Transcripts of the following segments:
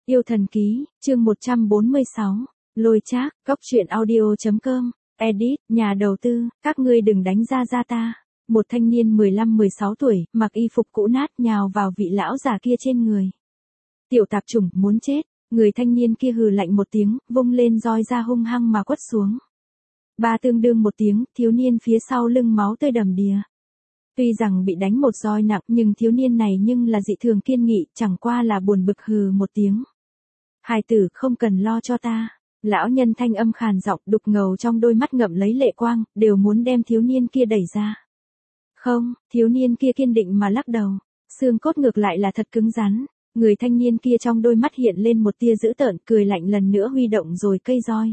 Yêu thần ký, chương 146, Lôi Trác, Cóc truyện audio.com, edit, nhà đầu tư, các ngươi đừng đánh ra ta. Một thanh niên 15-16 tuổi, mặc y phục cũ nát nhào vào vị lão già kia trên người. Tiểu tạp chủng, muốn chết, người thanh niên kia hừ lạnh một tiếng, vung lên roi ra hung hăng mà quất xuống. Ba tương đương một tiếng, thiếu niên phía sau lưng máu tươi đầm đìa. Tuy rằng bị đánh một roi nặng nhưng thiếu niên này nhưng là dị thường kiên nghị, chẳng qua là buồn bực hừ một tiếng. Hài tử, không cần lo cho ta. Lão nhân thanh âm khàn giọng, đục ngầu trong đôi mắt ngậm lấy lệ quang, đều muốn đem thiếu niên kia đẩy ra. Không, thiếu niên kia kiên định mà lắc đầu, xương cốt ngược lại là thật cứng rắn. Người thanh niên kia trong đôi mắt hiện lên một tia dữ tợn, cười lạnh lần nữa huy động rồi cây roi.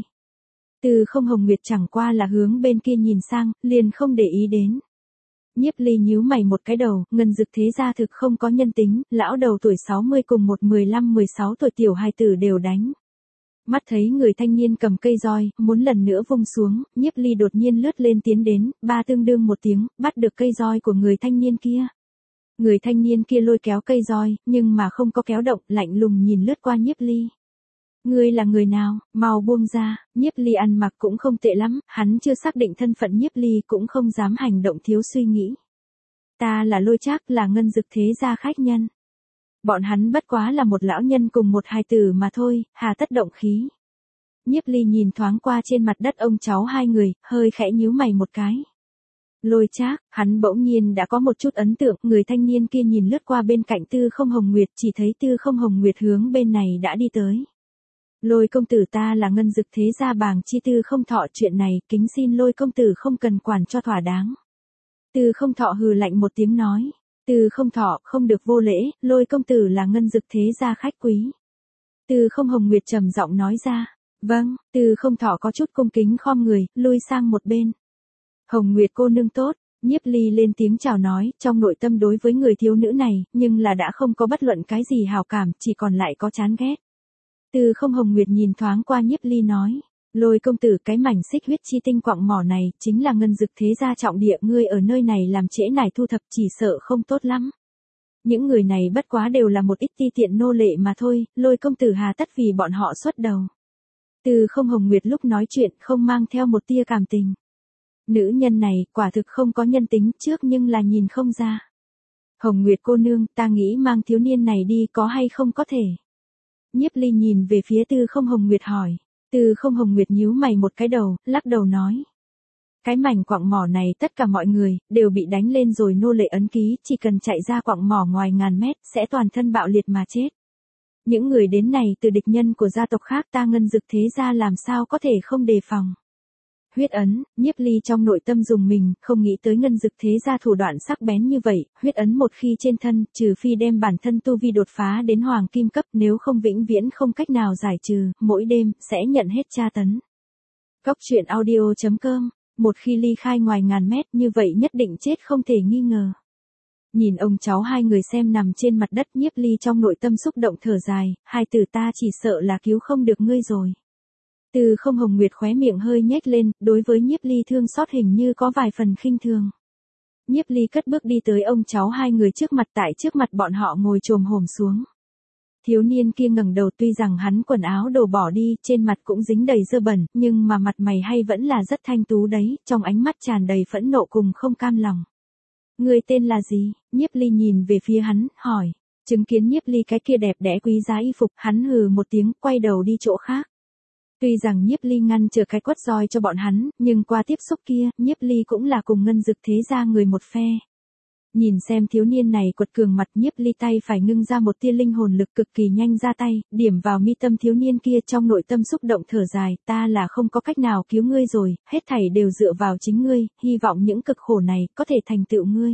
Từ Không Hồng Nguyệt chẳng qua là hướng bên kia nhìn sang, liền không để ý đến. Nhiếp Ly nhíu mày một cái đầu, Ngân Dực thế gia thực không có nhân tính, lão đầu tuổi 60 cùng một 15-16 tuổi tiểu hài tử đều đánh. Mắt thấy người thanh niên cầm cây roi, muốn lần nữa vung xuống, Nhiếp Ly đột nhiên lướt lên tiến đến, ba tương đương một tiếng, bắt được cây roi của người thanh niên kia. Người thanh niên kia lôi kéo cây roi, nhưng mà không có kéo động, lạnh lùng nhìn lướt qua Nhiếp Ly. Ngươi là người nào, mau buông ra. Nhiếp Ly ăn mặc cũng không tệ lắm, hắn chưa xác định thân phận Nhiếp Ly cũng không dám hành động thiếu suy nghĩ. Ta là Lôi Trác, là Ngân Dực thế gia khách nhân. Bọn hắn bất quá là một lão nhân cùng một hài tử mà thôi, hà tất động khí. Nhiếp Ly nhìn thoáng qua trên mặt đất ông cháu hai người, hơi khẽ nhíu mày một cái. Lôi Trác, hắn bỗng nhiên đã có một chút ấn tượng, người thanh niên kia nhìn lướt qua bên cạnh Tư Không Hồng Nguyệt, chỉ thấy Tư Không Hồng Nguyệt hướng bên này đã đi tới. Lôi công tử, ta là Ngân Dực thế gia Bàng Chi Tư Không Thọ, chuyện này kính xin Lôi công tử không cần quản cho thỏa đáng. Tư Không Thọ hừ lạnh một tiếng nói. Tư Không Thọ, không được vô lễ, Lôi công tử là Ngân Dực thế gia khách quý. Tư Không Hồng Nguyệt trầm giọng nói ra. Vâng. Tư Không Thọ có chút cung kính khom người, lui sang một bên. Hồng Nguyệt cô nương tốt. Nhiếp Ly lên tiếng chào nói, trong nội tâm đối với người thiếu nữ này, nhưng là đã không có bất luận cái gì hảo cảm, chỉ còn lại có chán ghét. Tư Không Hồng Nguyệt nhìn thoáng qua Nhiếp Ly nói, Lôi công tử, cái mảnh xích huyết chi tinh quặng mỏ này, chính là Ngân Dực thế gia trọng địa, ngươi ở nơi này làm trễ nải thu thập chỉ sợ không tốt lắm. Những người này bất quá đều là một ít ti tiện nô lệ mà thôi, Lôi công tử hà tất vì bọn họ xuất đầu. Tư Không Hồng Nguyệt lúc nói chuyện không mang theo một tia cảm tình. Nữ nhân này quả thực không có nhân tính trước nhưng là nhìn không ra. Hồng Nguyệt cô nương, ta nghĩ mang thiếu niên này đi có hay không có thể. Nhiếp Ly nhìn về phía Tư Không Hồng Nguyệt hỏi. Tư Không Hồng Nguyệt nhíu mày một cái đầu, lắc đầu nói. Cái mảnh quặng mỏ này tất cả mọi người, đều bị đánh lên rồi nô lệ ấn ký, chỉ cần chạy ra quặng mỏ ngoài ngàn mét, sẽ toàn thân bạo liệt mà chết. Những người đến này từ địch nhân của gia tộc khác, ta Ngân Dực thế gia làm sao có thể không đề phòng. Huyết ấn, Nhiếp Ly trong nội tâm dùng mình, không nghĩ tới Ngân Dực thế gia thủ đoạn sắc bén như vậy, huyết ấn một khi trên thân, trừ phi đem bản thân tu vi đột phá đến hoàng kim cấp, nếu không vĩnh viễn không cách nào giải trừ, mỗi đêm, sẽ nhận hết tra tấn. Cóc truyện audio.com, một khi ly khai ngoài ngàn mét như vậy nhất định chết không thể nghi ngờ. Nhìn ông cháu hai người xem nằm trên mặt đất, Nhiếp Ly trong nội tâm xúc động thở dài, hai tử ta chỉ sợ là cứu không được ngươi rồi. Tư Không Hồng Nguyệt khóe miệng hơi nhếch lên, đối với Nhiếp Ly thương xót hình như có vài phần khinh thường. Nhiếp Ly cất bước đi tới ông cháu hai người trước mặt, tại trước mặt bọn họ ngồi chồm hổm xuống. Thiếu niên kia ngẩng đầu, tuy rằng hắn quần áo đồ bỏ đi, trên mặt cũng dính đầy dơ bẩn, nhưng mà mặt mày hay vẫn là rất thanh tú đấy, trong ánh mắt tràn đầy phẫn nộ cùng không cam lòng. Người tên là gì? Nhiếp Ly nhìn về phía hắn, hỏi. Chứng kiến Nhiếp Ly cái kia đẹp đẽ quý giá y phục, hắn hừ một tiếng, quay đầu đi chỗ khác. Tuy rằng Nhiếp Ly ngăn trở cái quất roi cho bọn hắn, nhưng qua tiếp xúc kia, Nhiếp Ly cũng là cùng Ngân Dực thế gia người một phe. Nhìn xem thiếu niên này quật cường mặt, Nhiếp Ly tay phải ngưng ra một tia linh hồn lực cực kỳ nhanh ra tay, điểm vào mi tâm thiếu niên kia, trong nội tâm xúc động thở dài, ta là không có cách nào cứu ngươi rồi, hết thảy đều dựa vào chính ngươi, hy vọng những cực khổ này có thể thành tựu ngươi.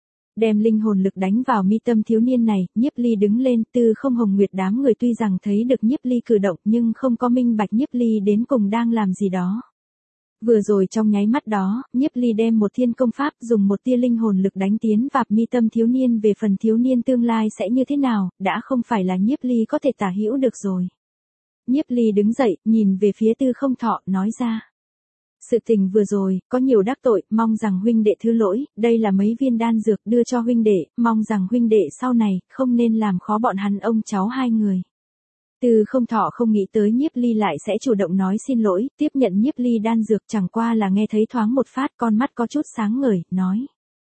Đem linh hồn lực đánh vào mi tâm thiếu niên này, Nhiếp Ly đứng lên, Tư Không Hồng Nguyệt đám người tuy rằng thấy được Nhiếp Ly cử động nhưng không có minh bạch Nhiếp Ly đến cùng đang làm gì đó. Vừa rồi trong nháy mắt đó, Nhiếp Ly đem một thiên công pháp dùng một tia linh hồn lực đánh tiến vào mi tâm thiếu niên, về phần thiếu niên tương lai sẽ như thế nào, đã không phải là Nhiếp Ly có thể tả hữu được rồi. Nhiếp Ly đứng dậy, nhìn về phía Tư Không Thọ, nói ra. Sự tình vừa rồi, có nhiều đắc tội, mong rằng huynh đệ thứ lỗi, đây là mấy viên đan dược đưa cho huynh đệ, mong rằng huynh đệ sau này, không nên làm khó bọn hắn ông cháu hai người. Từ không thọ không nghĩ tới Nhiếp Ly lại sẽ chủ động nói xin lỗi, tiếp nhận Nhiếp Ly đan dược chẳng qua là nghe thấy thoáng một phát con mắt có chút sáng ngời, nói.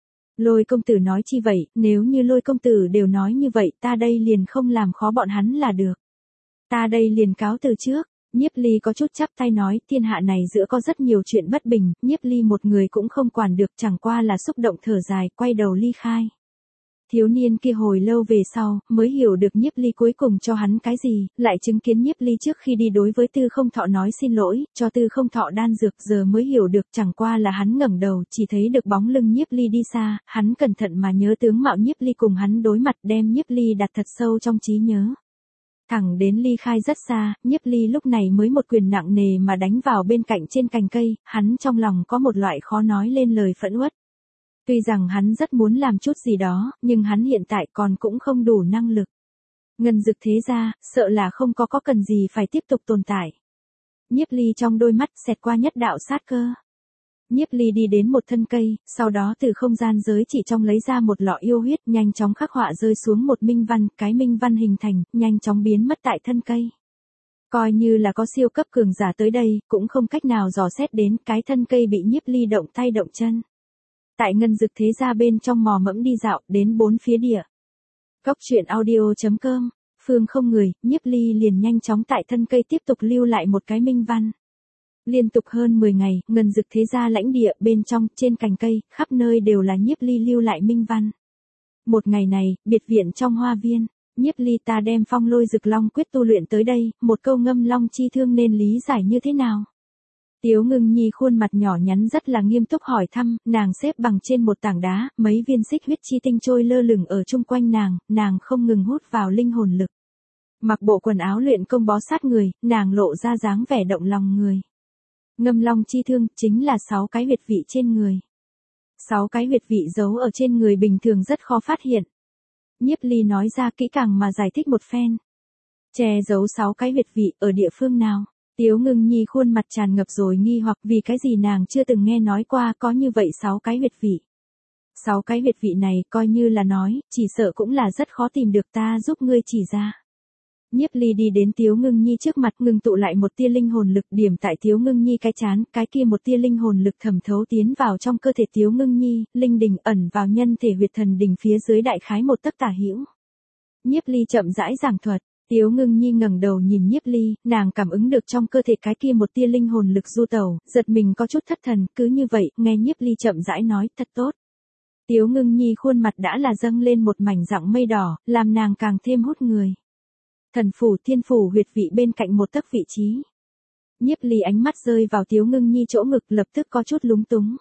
Lôi công tử nói chi vậy, nếu như Lôi công tử đều nói như vậy ta đây liền không làm khó bọn hắn là được. Ta đây liền cáo từ trước. Nhiếp Ly có chút chắp tay nói, thiên hạ này giữa có rất nhiều chuyện bất bình, Nhiếp Ly một người cũng không quản được, chẳng qua là xúc động thở dài, quay đầu ly khai. Thiếu niên kia hồi lâu về sau, mới hiểu được Nhiếp Ly cuối cùng cho hắn cái gì, lại chứng kiến Nhiếp Ly trước khi đi đối với Tư Không Thọ nói xin lỗi, cho Tư Không Thọ đan dược, giờ mới hiểu được, chẳng qua là hắn ngẩng đầu, chỉ thấy được bóng lưng Nhiếp Ly đi xa, hắn cẩn thận mà nhớ tướng mạo Nhiếp Ly cùng hắn đối mặt, đem Nhiếp Ly đặt thật sâu trong trí nhớ. Thẳng đến ly khai rất xa, Nhiếp Ly lúc này mới một quyền nặng nề mà đánh vào bên cạnh trên cành cây, hắn trong lòng có một loại khó nói lên lời phẫn uất. Tuy rằng hắn rất muốn làm chút gì đó, nhưng hắn hiện tại còn cũng không đủ năng lực. Ngân Dực thế ra, sợ là không có cần gì phải tiếp tục tồn tại. Nhiếp Ly trong đôi mắt xẹt qua nhất đạo sát cơ. Nhiếp Ly đi đến một thân cây, sau đó từ không gian giới chỉ trong lấy ra một lọ yêu huyết, nhanh chóng khắc họa rơi xuống một minh văn, cái minh văn hình thành, nhanh chóng biến mất tại thân cây. Coi như là có siêu cấp cường giả tới đây, cũng không cách nào dò xét đến, cái thân cây bị Nhiếp Ly động tay động chân. Tại Ngân Dực thế gia bên trong mò mẫm đi dạo, đến bốn phía địa. Góc truyện audio.com, phương không người, Nhiếp Ly liền nhanh chóng tại thân cây tiếp tục lưu lại một cái minh văn. Liên tục hơn 10 ngày, Ngân Dực thế gia lãnh địa, bên trong, trên cành cây, khắp nơi đều là Nhiếp Ly lưu lại minh văn. Một ngày này, biệt viện trong hoa viên, Nhiếp Ly ta đem Phong Lôi Dực Long quyết tu luyện tới đây, một câu ngâm long chi thương nên lý giải như thế nào? Tiếu Ngưng Nhi khuôn mặt nhỏ nhắn rất là nghiêm túc hỏi thăm, nàng xếp bằng trên một tảng đá, mấy viên xích huyết chi tinh trôi lơ lửng ở chung quanh nàng không ngừng hút vào linh hồn lực. Mặc bộ quần áo luyện công bó sát người, nàng lộ ra dáng vẻ động lòng người. Ngâm long chi thương chính là 6 cái huyệt vị trên người. 6 cái huyệt vị giấu ở trên người bình thường rất khó phát hiện. Nhiếp Ly nói ra kỹ càng mà giải thích một phen. Che giấu 6 cái huyệt vị ở địa phương nào? Tiếu Ngưng Nhi khuôn mặt tràn ngập rồi nghi hoặc vì cái gì nàng chưa từng nghe nói qua có như vậy 6 cái huyệt vị. 6 cái huyệt vị này coi như là nói, chỉ sợ cũng là rất khó tìm được, ta giúp ngươi chỉ ra. Nhiếp Ly đi đến Tiếu Ngưng Nhi trước mặt, ngừng tụ lại một tia linh hồn lực điểm tại Tiếu Ngưng Nhi cái trán, cái kia một tia linh hồn lực thẩm thấu tiến vào trong cơ thể Tiếu Ngưng Nhi, linh đỉnh ẩn vào nhân thể huyệt thần đỉnh phía dưới đại khái một tấc tả hữu. Nhiếp Ly chậm rãi giảng thuật. Tiếu Ngưng Nhi ngẩng đầu nhìn Nhiếp Ly, nàng cảm ứng được trong cơ thể cái kia một tia linh hồn lực du tẩu, giật mình có chút thất thần, cứ như vậy, nghe Nhiếp Ly chậm rãi nói, thật tốt. Tiếu Ngưng Nhi khuôn mặt đã là dâng lên một mảnh dạng mây đỏ, làm nàng càng thêm hút người. Thần phủ thiên phủ huyệt vị bên cạnh một tấc vị trí. Nhiếp Ly ánh mắt rơi vào Tiếu Ngưng Nhi chỗ ngực, lập tức có chút lúng túng.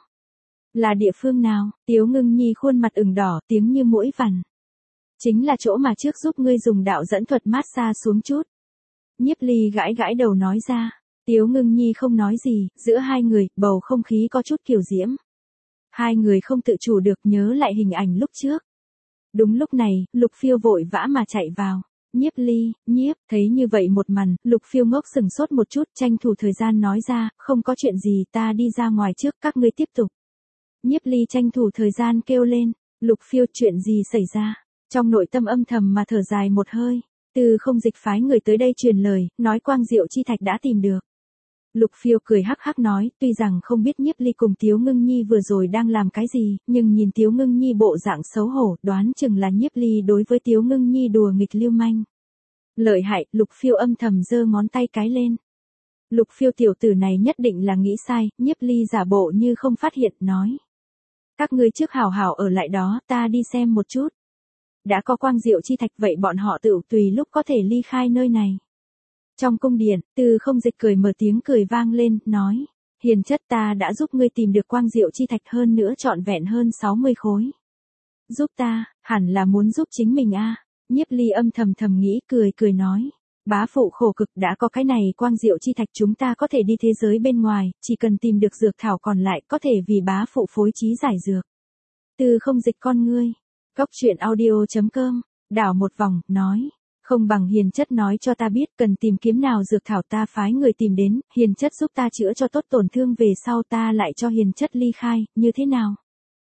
Là địa phương nào? Tiếu Ngưng Nhi khuôn mặt ửng đỏ, tiếng như muỗi vằn. Chính là chỗ mà trước giúp ngươi dùng đạo dẫn thuật mát xa xuống chút. Nhiếp Ly gãi gãi đầu nói ra. Tiếu Ngưng Nhi không nói gì, giữa hai người, bầu không khí có chút kiều diễm. Hai người không tự chủ được nhớ lại hình ảnh lúc trước. Đúng lúc này, Lục Phiêu vội vã mà chạy vào. Nhiếp Ly, thấy như vậy một màn, Lục Phiêu ngốc sừng sốt một chút, tranh thủ thời gian nói ra, không có chuyện gì, ta đi ra ngoài trước, các ngươi tiếp tục. Nhiếp Ly tranh thủ thời gian kêu lên, Lục Phiêu, chuyện gì xảy ra? Trong nội tâm âm thầm mà thở dài một hơi, Từ Không Dịch phái người tới đây truyền lời, nói Quang Diệu Chi Thạch đã tìm được. Lục Phiêu cười hắc hắc nói, tuy rằng không biết Nhiếp Ly cùng Tiếu Ngưng Nhi vừa rồi đang làm cái gì, nhưng nhìn Tiếu Ngưng Nhi bộ dạng xấu hổ, đoán chừng là Nhiếp Ly đối với Tiếu Ngưng Nhi đùa nghịch lưu manh. Lợi hại, Lục Phiêu âm thầm giơ ngón tay cái lên. Lục Phiêu tiểu tử này nhất định là nghĩ sai, Nhiếp Ly giả bộ như không phát hiện, nói. Các ngươi trước hảo hảo ở lại đó, ta đi xem một chút. Đã có Quang Diệu Chi Thạch vậy bọn họ tự tùy lúc có thể ly khai nơi này. Trong cung điện, Từ Không Dịch cười mở tiếng cười vang lên, nói. Hiền chất, ta đã giúp ngươi tìm được Quang Diệu Chi Thạch, hơn nữa trọn vẹn hơn 60 khối. Giúp ta, hẳn là muốn giúp chính mình a. Nhiếp Ly âm thầm nghĩ, cười nói. Bá phụ khổ cực, đã có cái này Quang Diệu Chi Thạch chúng ta có thể đi thế giới bên ngoài, chỉ cần tìm được dược thảo còn lại có thể vì bá phụ phối trí giải dược. Từ Không Dịch con ngươi. Góc truyện audio.com, đảo một vòng, nói. Không bằng hiền chất nói cho ta biết cần tìm kiếm nào dược thảo, ta phái người tìm đến, hiền chất giúp ta chữa cho tốt tổn thương, về sau ta lại cho hiền chất ly khai, như thế nào?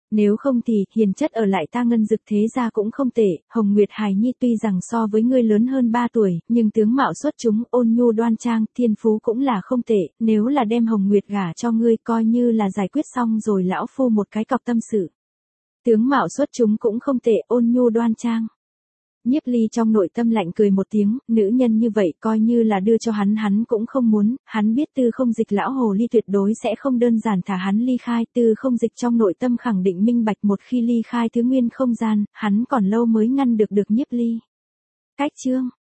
Nếu không thì, hiền chất ở lại ta Ngân Dực thế gia cũng không tệ, Hồng Nguyệt hài nhi tuy rằng so với ngươi lớn hơn 3 tuổi, nhưng tướng mạo xuất chúng, ôn nhu đoan trang, thiên phú cũng là không tệ, nếu là đem Hồng Nguyệt gả cho ngươi coi như là giải quyết xong rồi lão phu một cái cọc tâm sự. Tướng mạo xuất chúng cũng không tệ, ôn nhu đoan trang. Nhiếp Ly trong nội tâm lạnh cười một tiếng, nữ nhân như vậy coi như là đưa cho hắn cũng không muốn, hắn biết Tư Không Dịch lão hồ ly tuyệt đối sẽ không đơn giản thả hắn ly khai, Tư Không Dịch trong nội tâm khẳng định minh bạch một khi ly khai thứ nguyên không gian, hắn còn lâu mới ngăn được Nhiếp Ly. Cách chương